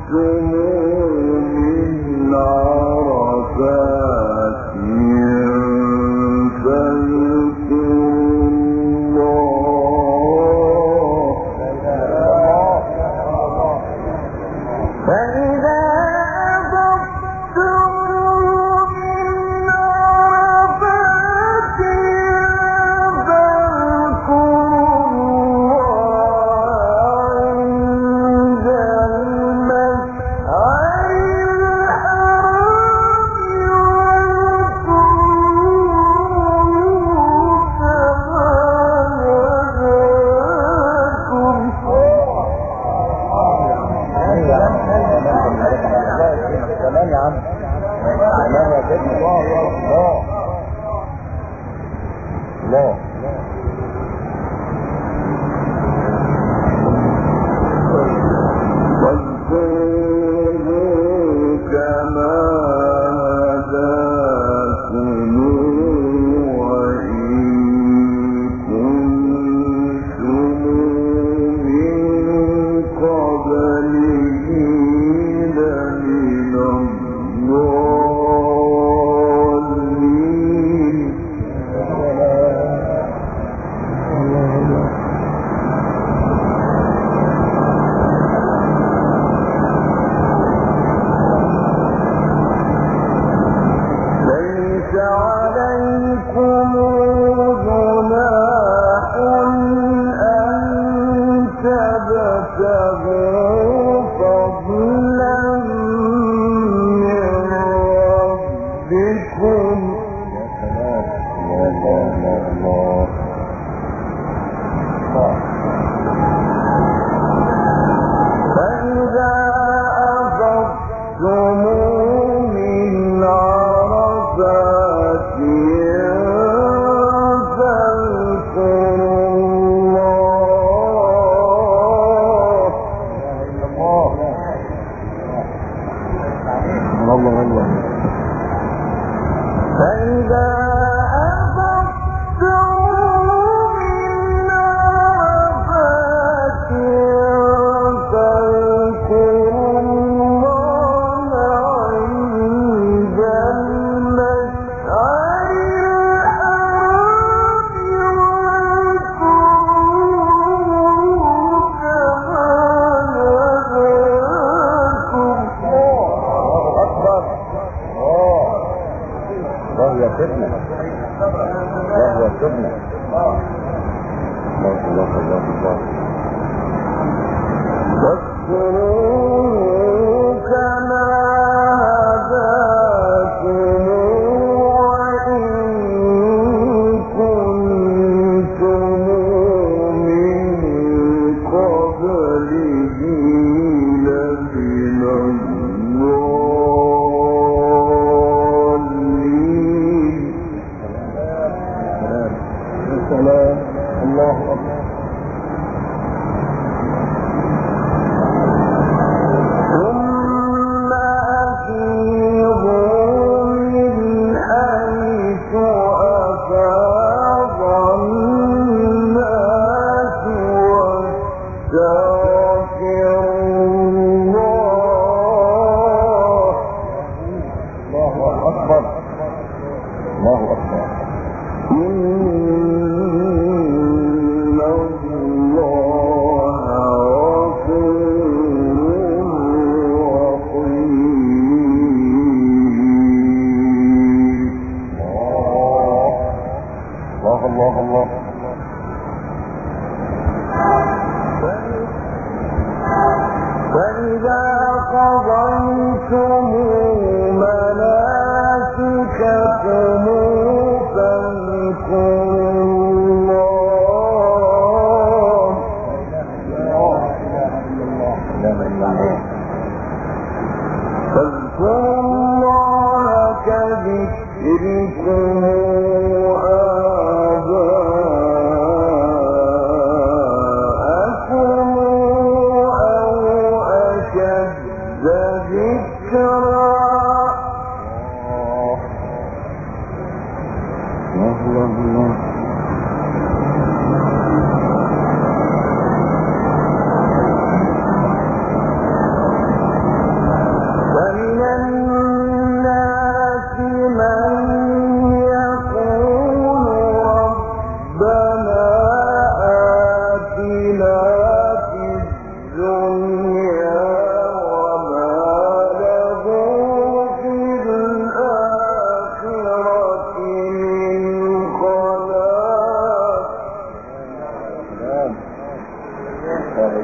الله أكبر. إن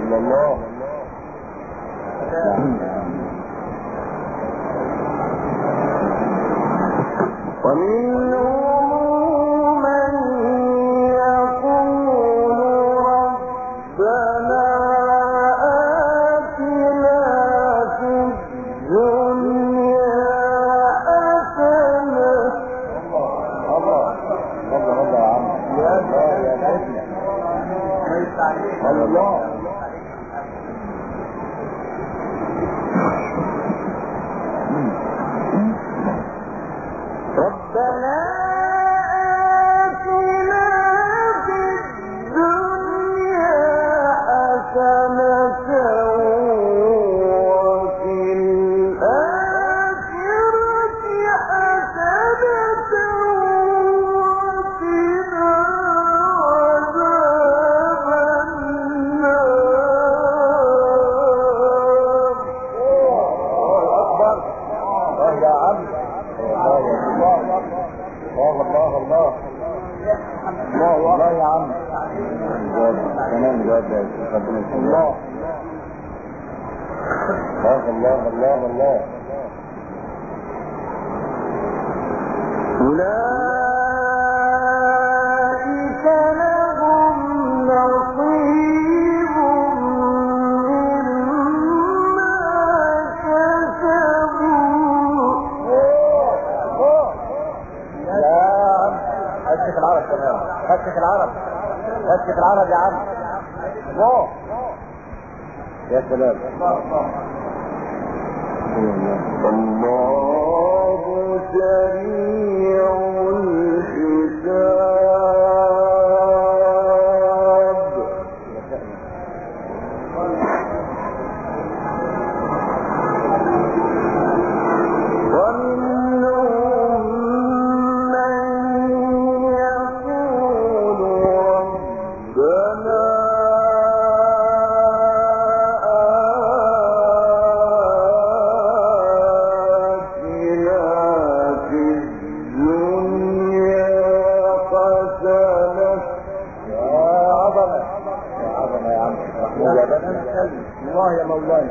إلا الله. ومنهم من يقول ربنا آتنا في الدنيا حسنة. الله الله الله يا عم، يا سيدنا الله. ربنا آتنا في الدنيا حسنة وفي الآخرة حسنة وقنا عذاب النار. الله أكبر. الله يا عم، الله الله الله الله يا عم. تمام جواب ربنا الله الله الله الله. أولئك لهم نصيب مما كسبوا. هسك العرب كمان، هسك العرب، هسك العرب يا عم. الله يا سلام. الله سريع الحساب. الله يا مولاي.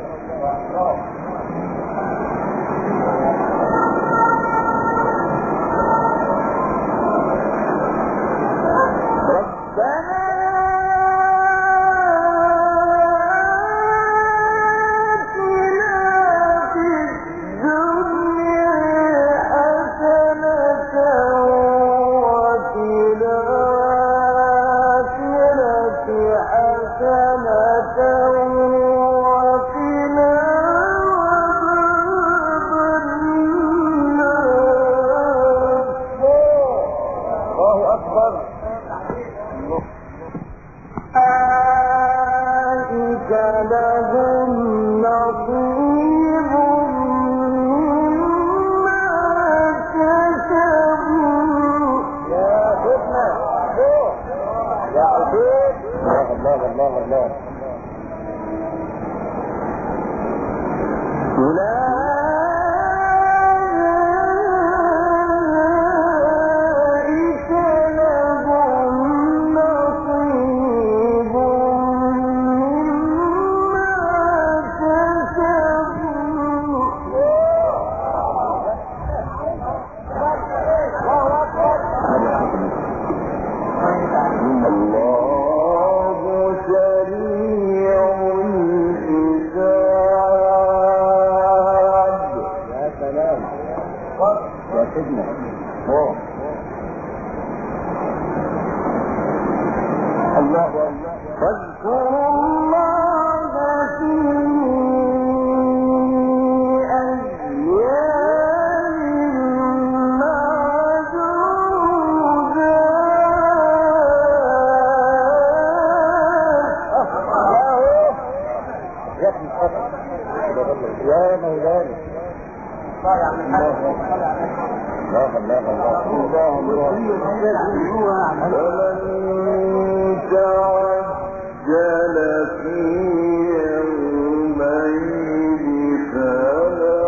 يا مولانا فمن تعجل في يومين فلا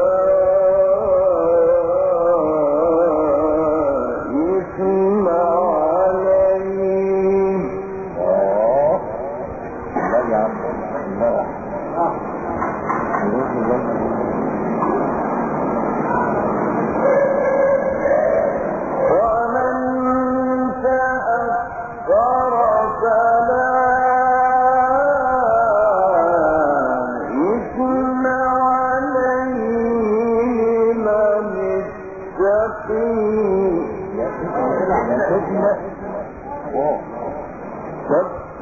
إثم عليه. الله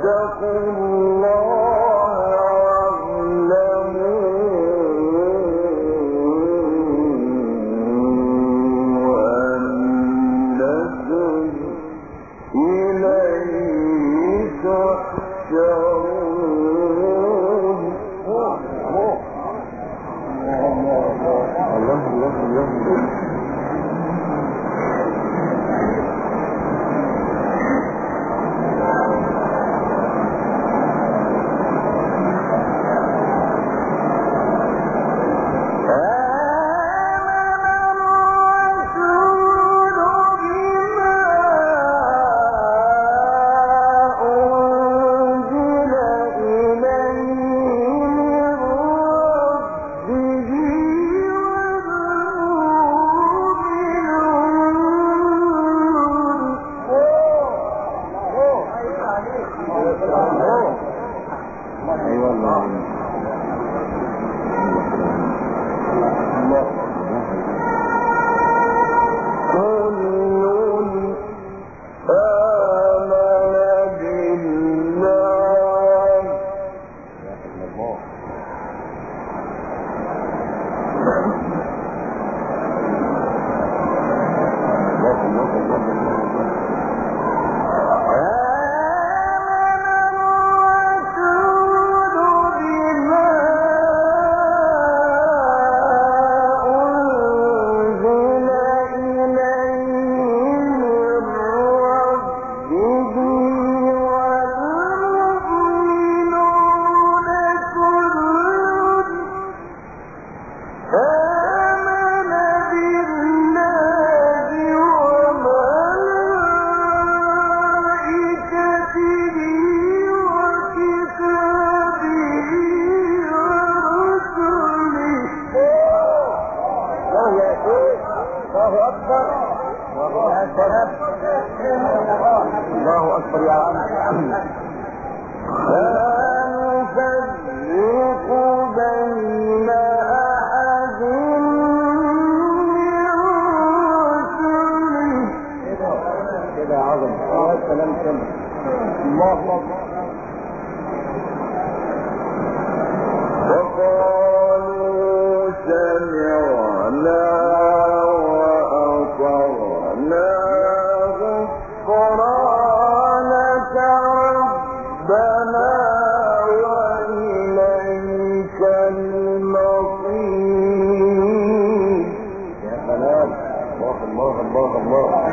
الله أكبر يا عم. لا نفرق بين أحد من رسله. كده عظم. يا سلام كده. الله أكبر. وقالوا سمعنا وأطعنا غفرانك ربنا وإليك المصير. يا سلام. الله الله الله الله.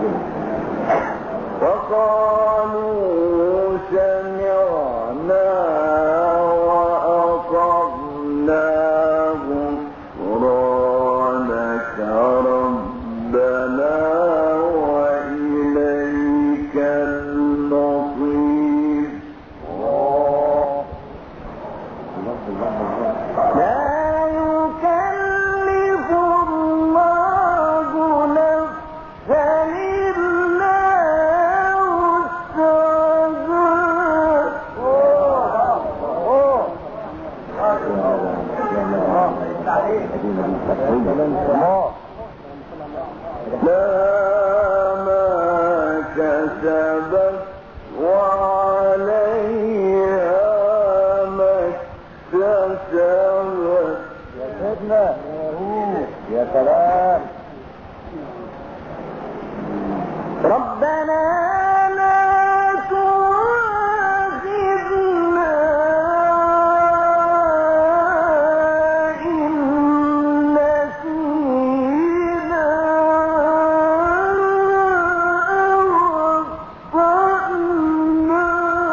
وقالوا سمعنا وأطعنا غفرانك ربنا وإليك المصير. لا يكلف الله نفسا إلا لها ما كسبت وعليها ما اكتسبت. يا سيدنا يا سلام. ربنا لا تؤاخذنا إن نسينا أو أخطأنا.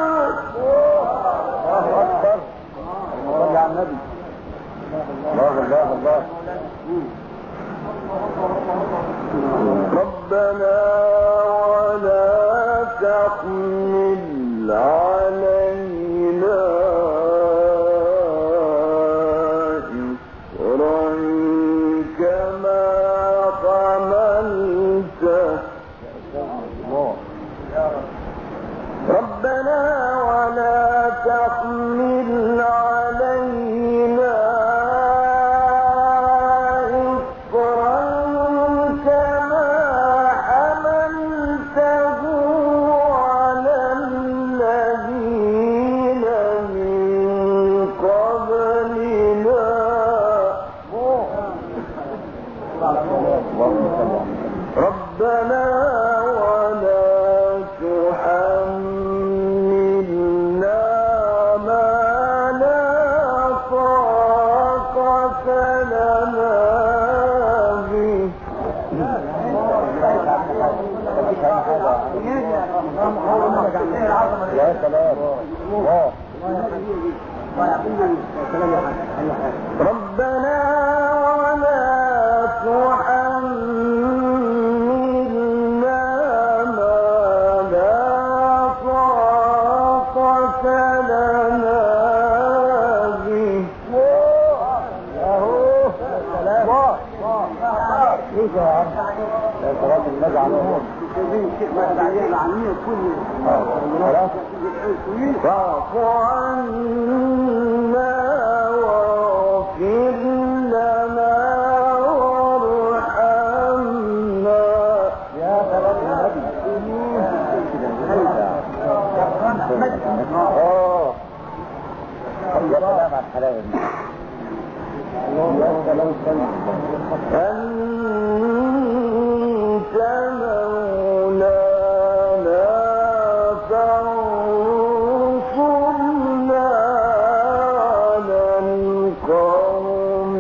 الله أكبر. صل على النبي. الله الله الله. ربنا ولا تحمل علينا إصرا كما حملته. ربنا ولا تحمل علينا ربنا ولا تحملنا ما لا طاقة لنا به. يا سلام. ربنا ولا تحملنا ما لا طاقة لنا به. واعف عنا واغفر لنا وارحمنا. يا سلام يا سلام على الحلاوه دي. يا سلام. أنت مولانا فانصرنا على القوم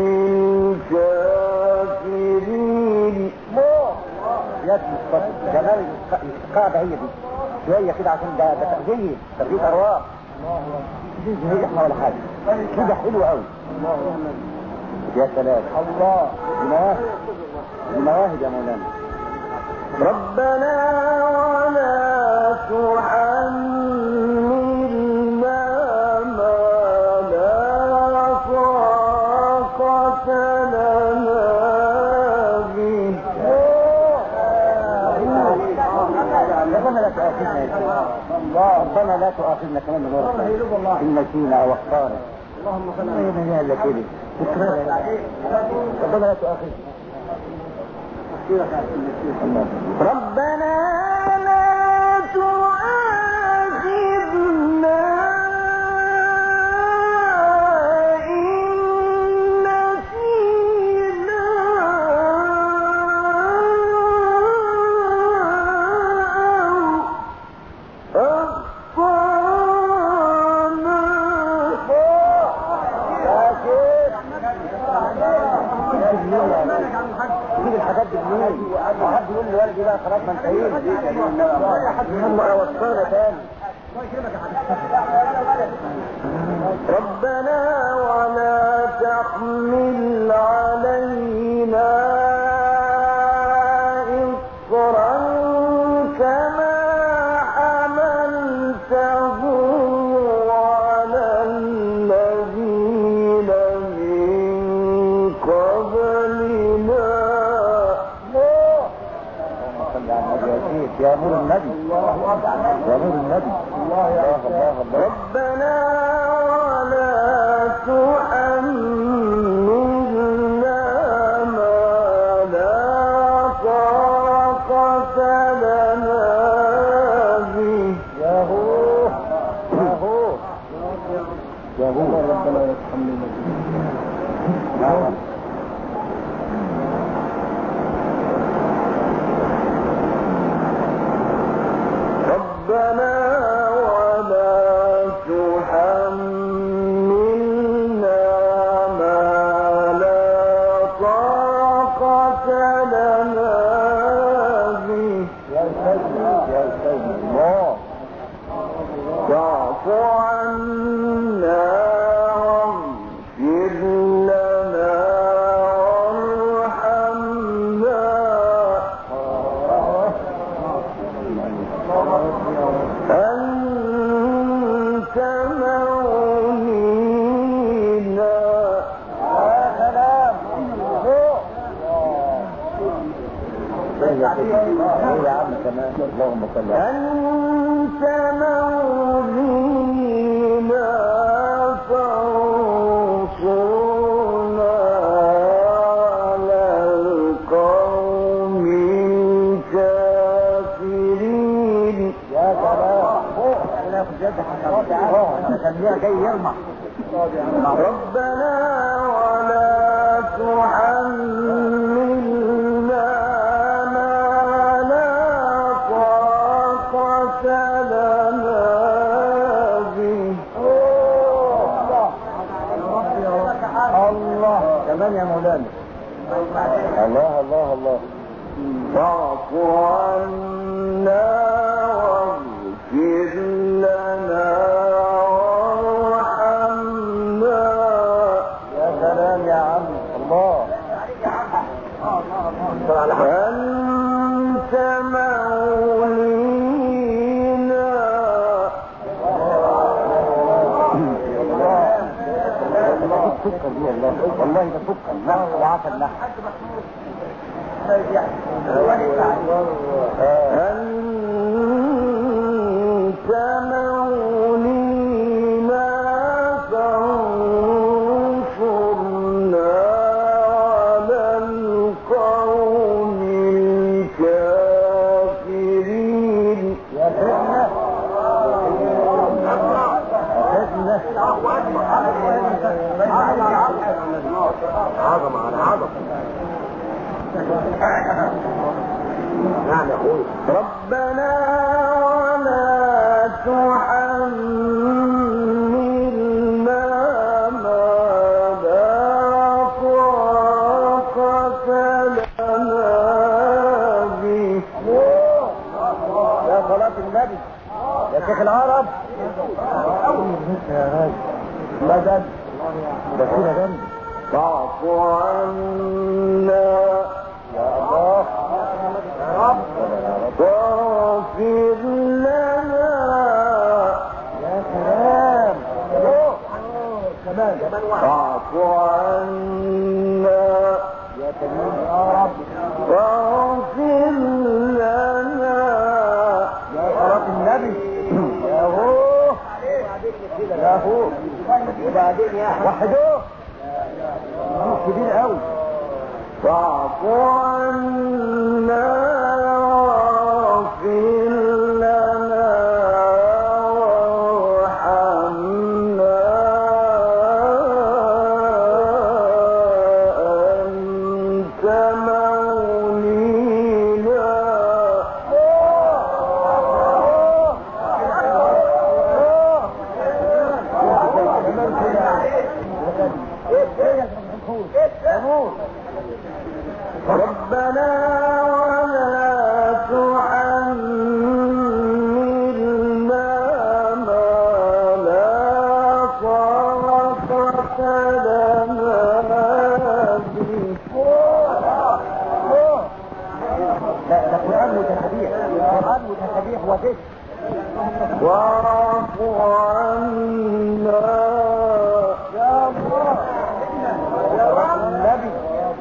الكافرين. يا جمال القاعدة هي دي شوية كده عشان ده تغذية تغذية أرواح. مش زهقنا ولا حاجة كده حلو قوي. يا سلام. الله المواهب يا مولانا. ربنا ولا تحملنا ما لا طاقة لنا به. ربنا لا تؤاخذنا يا سيدي. ربنا لا تؤاخذنا كمان إن نسينا أو أخطأنا. اللهم صل على سيدنا ربنا لا تؤاخذنا. ربنا لا تؤاخذنا إن نسينا أو أخطأنا. جيب الحاجات دي منين؟ طيب حد يقول لي والدي بقى خلاص ما انتهينا هم اوصانا تاني. ربنا ولا تحمل علينا إصرا كما حملته على الذين من قبلنا. يا نور النبي يا نور النبي ربنا ولا تحملنا ما لا طاقة لنا به. يا هو ربنا يتحملنا. ربنا ولا تحملنا ما لا طاقة لنا به. يا سيدي الله واعف عنا واغفر لنا وارحمنا أنت مولينا. يا سلام يا عم كمان اللهم صل على أنت مولينا فانصرنا على القوم الكافرين. يا سلام انا في جد جاي يرمح. ربنا ولا تحملنا ما لا طاقة لنا به. الله كمان يا مولانا. الله واعف عنا واغفر لنا وارحمنا. يا سلام يا عم الله. أنت مولينا. سكر دي والله ده سكر نحو وعسل نحو. أنت مولينا فانصرنا على القوم الكافرين. يا سيدنا عظم على عظم. ربنا ولا تحملنا ما لا طاقة لنا به. يا صلاة النبي يا شيخ العرب مدد بسيرة جنبي. واعف عنا يا الله يا رب واغفر لنا. يا سلام كمان واعف عنا يا كريم يا رب واغفر لنا يا صلاة النبي. يا هو وبعدين يا وحدوه كبير قوي. واعف عنا واغفر لنا وارحمنا لا ده قرآن وتسبيح، قرآن وتسبيح وذكر. واعف عنا يا الله يا النبي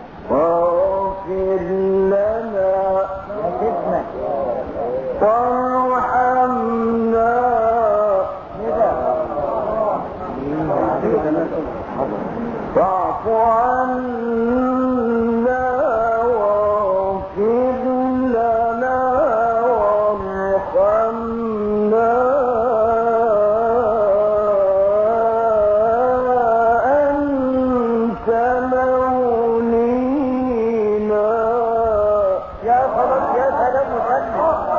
واغفر لنا يا سيدنا وارحمنا واعف عنا واغفر لنا وارحمنا أنت مولينا. يا خلاص يا سلام وسلم.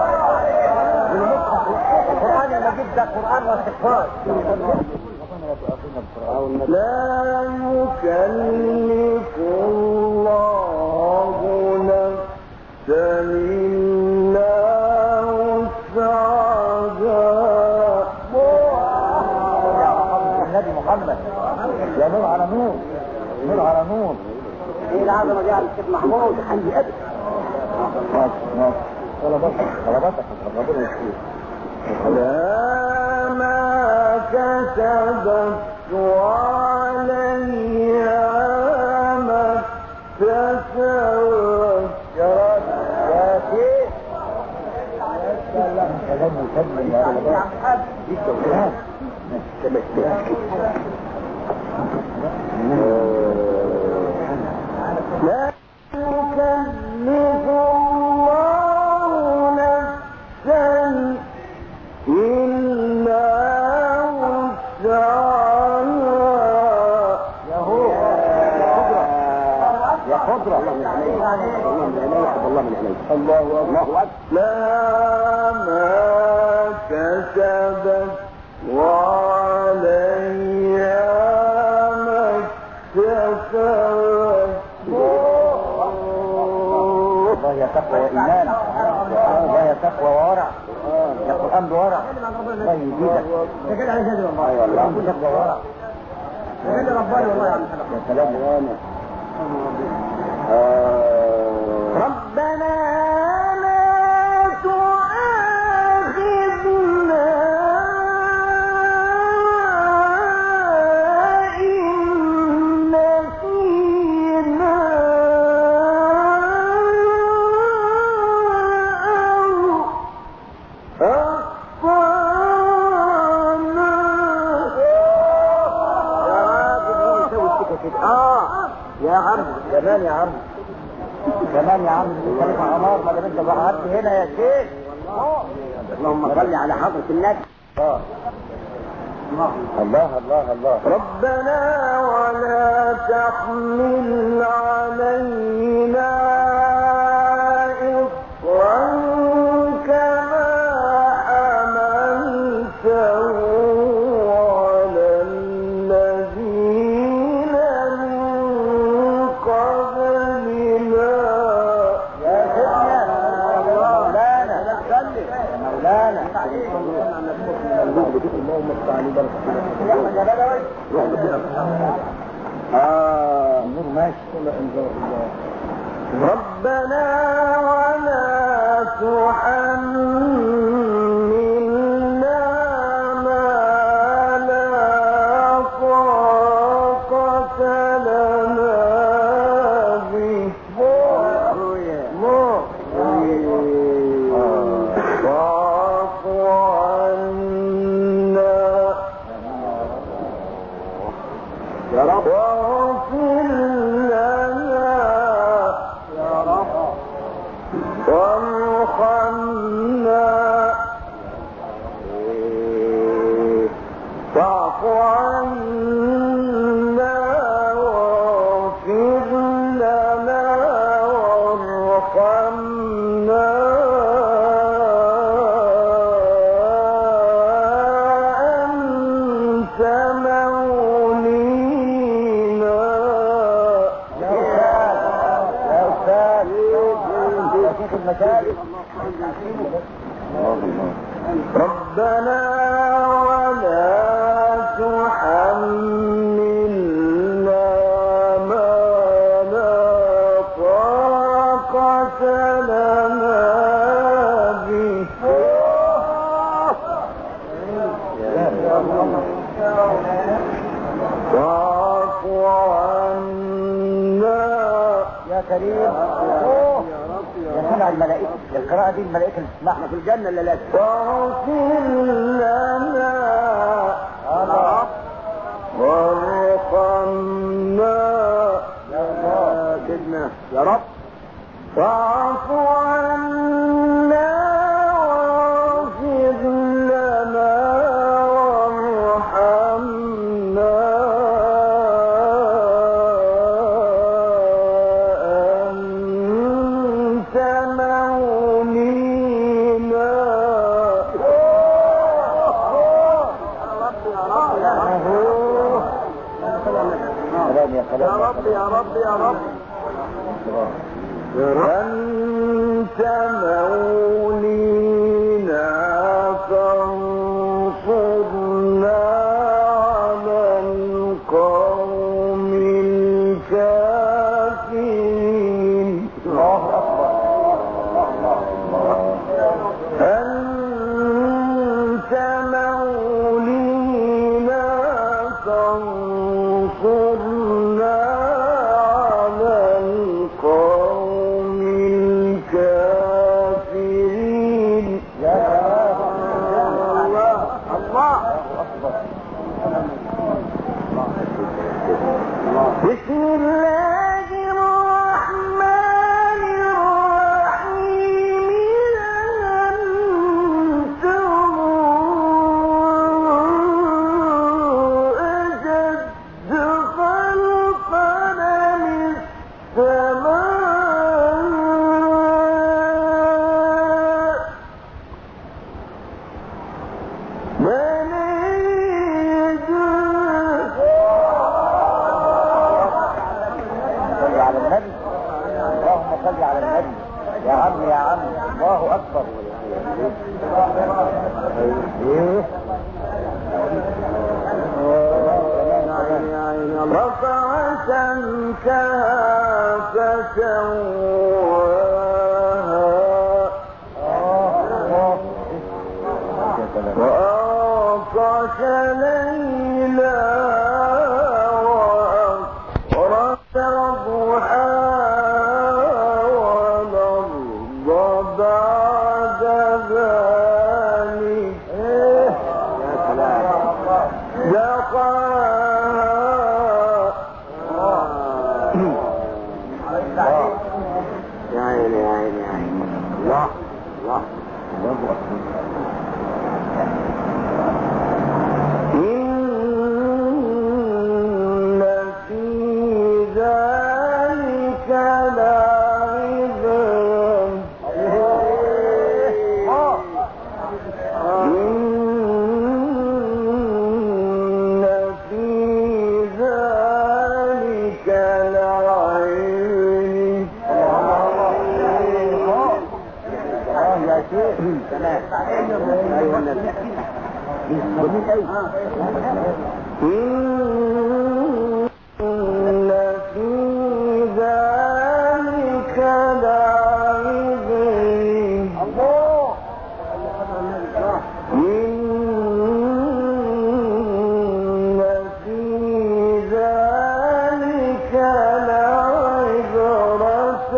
القرآن المجيد ده قرآن واستغفار. لا يكلف الله نفسا إلا وسعها. النبي محمد يا نور على نور، نور على نور. ايه العظمه دي على الشيخ محمود حمدي ابي. ماشي طلباتك ربنا يشفيك. لا ما كسبت وعليها ما اكتسبت. يا راجل يا شيخ كلام مسلم يا رب. يا عم حاج لا يكلف الله نفسا إلا وسعها. يا قدرة الله من عليك، الله من عليك، الله من عليك. الله أكبر. لا ما كسبت وعليها ما اكتسبت. والله يا تقوى وإيمان، والله يا تقوى وورع، يا قرآن بورع. الله يزيدك. ده كده على جد والله. أيوة والله تقوى وورع. ده كده ربنا والله يا عم. يا سلام يا ربنا لا تؤاخذنا إن نسينا أو أخطأنا. يا عم كمان يا عم كمان يا عم خليفة عمار. ما دام انت قعدت هنا يا شيخ. اللهم صل على حضرة النبي. الله الله الله. ربنا ولا تحمل علينا إصرا كما حملته على الذين من قبلنا. يا سيدنا مولانا مولانا اللهم استعلي بركة النور ماشي. ربنا ولا تحملنا ما لا طاقة لنا به. واعف عنا يا رب واغفر لنا يا رب وارحمنا. واعف عنا واغفر لنا وارحمنا أنت مولينا. يا أستاذ يا شيخ المشايخ. ربنا ولا تحملنا ما لا طاقة لنا الملائكة، القراءة دي الملائكة اللي تسمعها في الجنة اللي لازم. واغفر لنا وارحمنا يا سيدنا يا رب، واعف عنا واغفر لنا وارحمنا أنت مولينا. يا رب يا رب يا رب، أنت مولينا فانصرنا على القوم الكافرين. الله أكبر. أنت مولينا فانصرنا على القوم الكافرين. يا الله الله أكبر. بسم الله الرحمن الرحيم. أنتم أشد خلقا من السماء صل على النبي، اللهم صل على النبي. يا عم يا عم، الله أكبر. إيه؟ رفع سمكها فسواها وأغطش ليلها وأخرج ضحاها والأرض بعد ذلك دقاها. يا عيني يا عيني يا عيني. الله الله الله أكبر. إن في ذلك لعبرة. إن في ذلك يا شيخ تمام. إن في ذلك لعبرة. الله. إن في ذلك لعبرة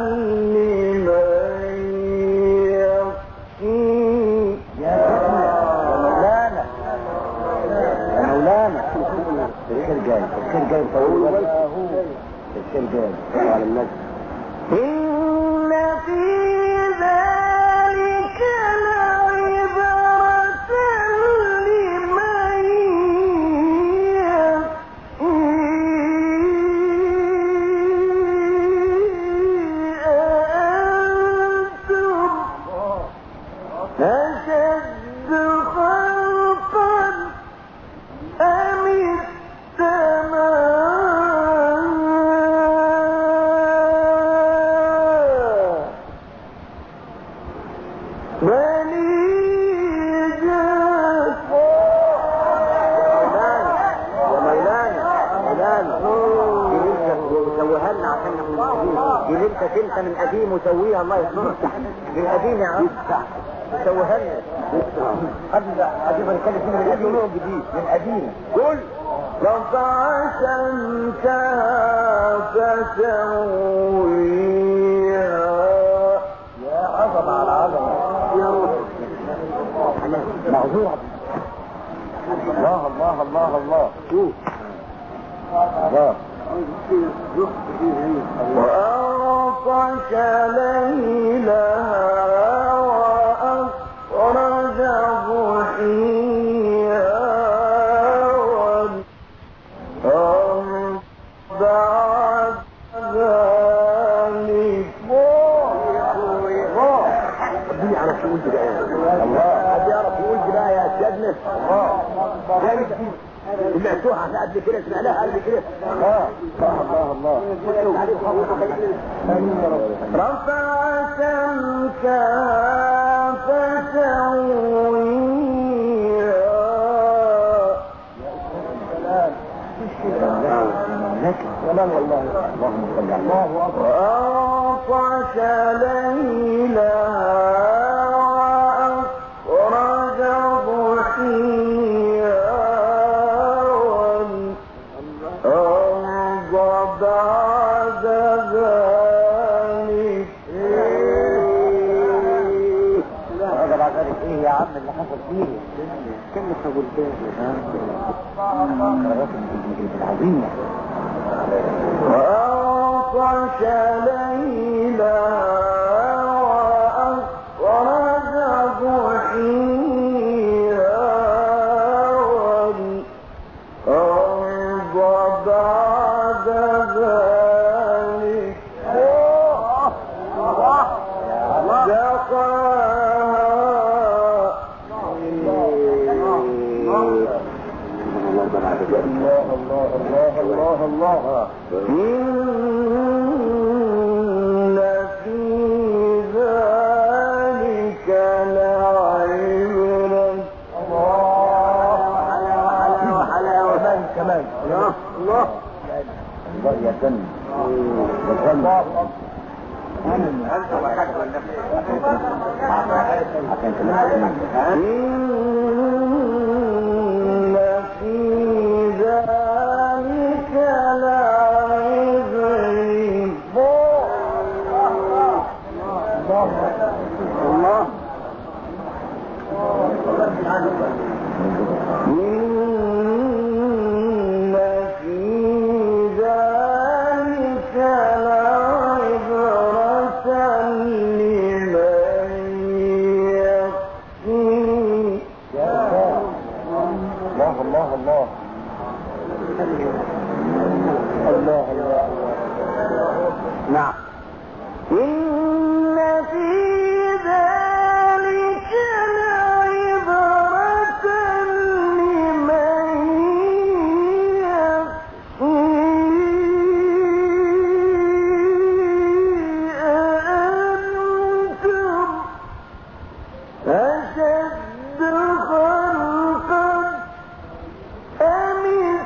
لمن يخشى. يا مولانا يا مولانا، الخير جاي، الخير جاي. الخير جاي على النبي. إن في ذلك لعبرة لمن أنتم أشد خلقا أم السماء دي انت تنسى من قديم وسويها. الله يسلمك من قديم يا عم، سويها لنا قبل نتكلم فيه من قديم ونوع جديد من قديم. قول رفع سمكها فسويها عزوها الله الله الله الله شوف الله وأغطش ليلها وأخرج ضحيها بعد ذلك ربنا يعرف يقول كده الله حد يعرف يقول كده يا سيدنا الله سمعتوها قبل كده سمعناها قبل كده الله الله رفع سمكها فسويها سلام والله اللهم صل على الله وأغطش ليلها وأخرج ضحيها والأرض بعد ذلك هذا بعد ذلك ايه يا عم اللي حصل فيه كم تقول فيه العظيمة وأغطش ليلها وأخرج ضحيها والأرض بعد ذلك الله الله الله الله الله إن في ذلك لعبرة الله كمان الله الله يا سن الله أنت وحد إن في ذلك لعبرة الله إن في ذلك لعبرة لمن يخشى الله الله الله الله الله نعم إن في ذلك لعبرة لمن يخشى أأنتم أشد خلقا أم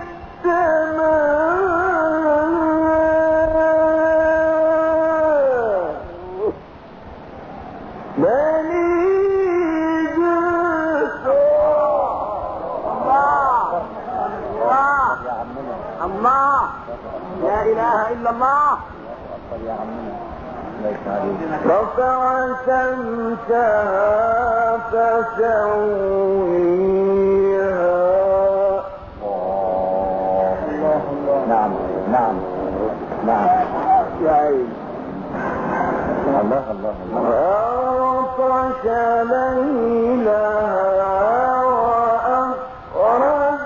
السماء الله لا اله الا الله يا عمنا رفع سمكها فسويها الله نعم نعم نعم يا عين الله الله الله وأغطش ليلها وأخرج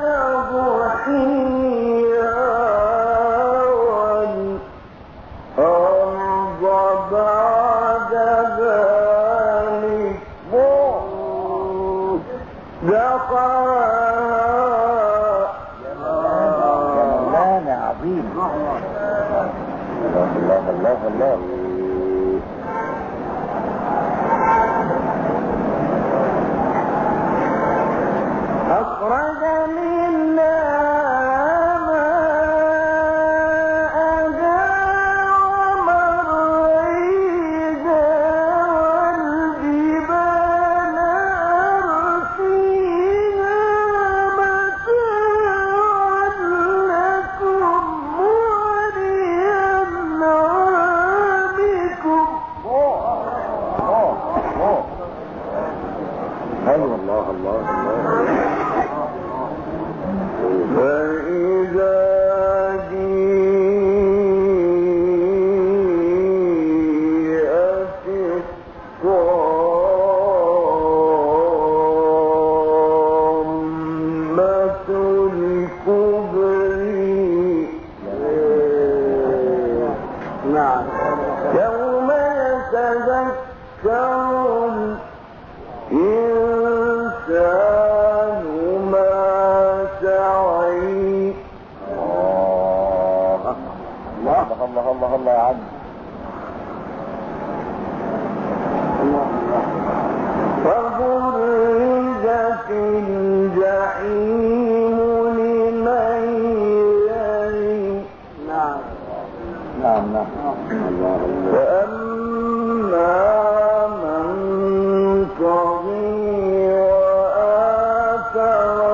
ضحيها والأرض بعد ذلك دحاها مولانا عظيم الله الله الله الله يا عم وبرزت الجحيم لمن يري نعم فأما من طغي وآثر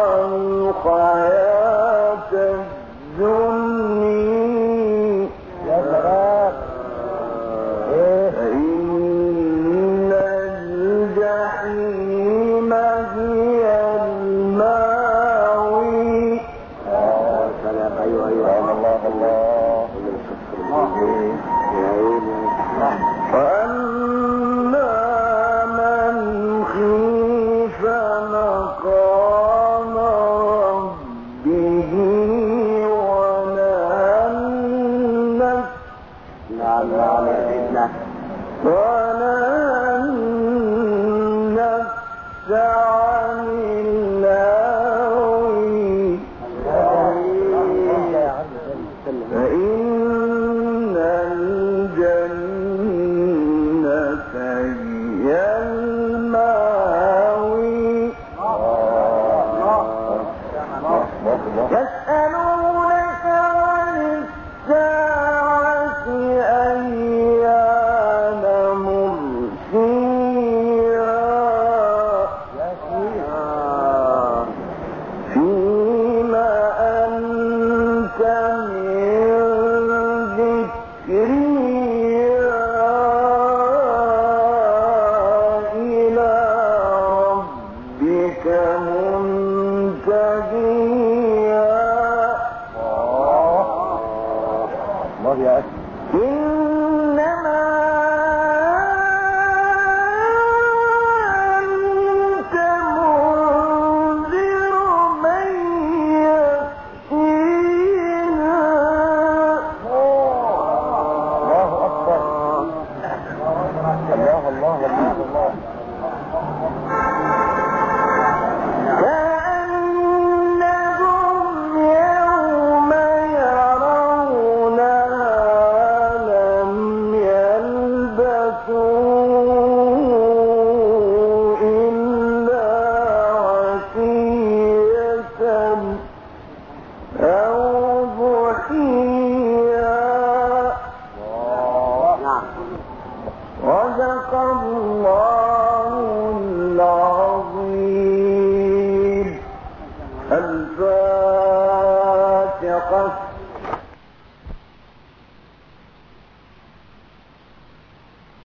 الحياة الدنيا فإن الجحيم هي المأوى. وأما من خيف مقام ربه ونهى النفس عن الهوى فإن الجنة هي المأوى. يسألونك عن الساعة أيان مرسيها فيما أنت من ذكرها إلى ربك منتهيها. الله يا أخي إنما أنت منذر من يخشيها. الله أكبر الله كأنهم يوم يرونها لم يلبثوا إلا عشية أو ضحيا. صدق الله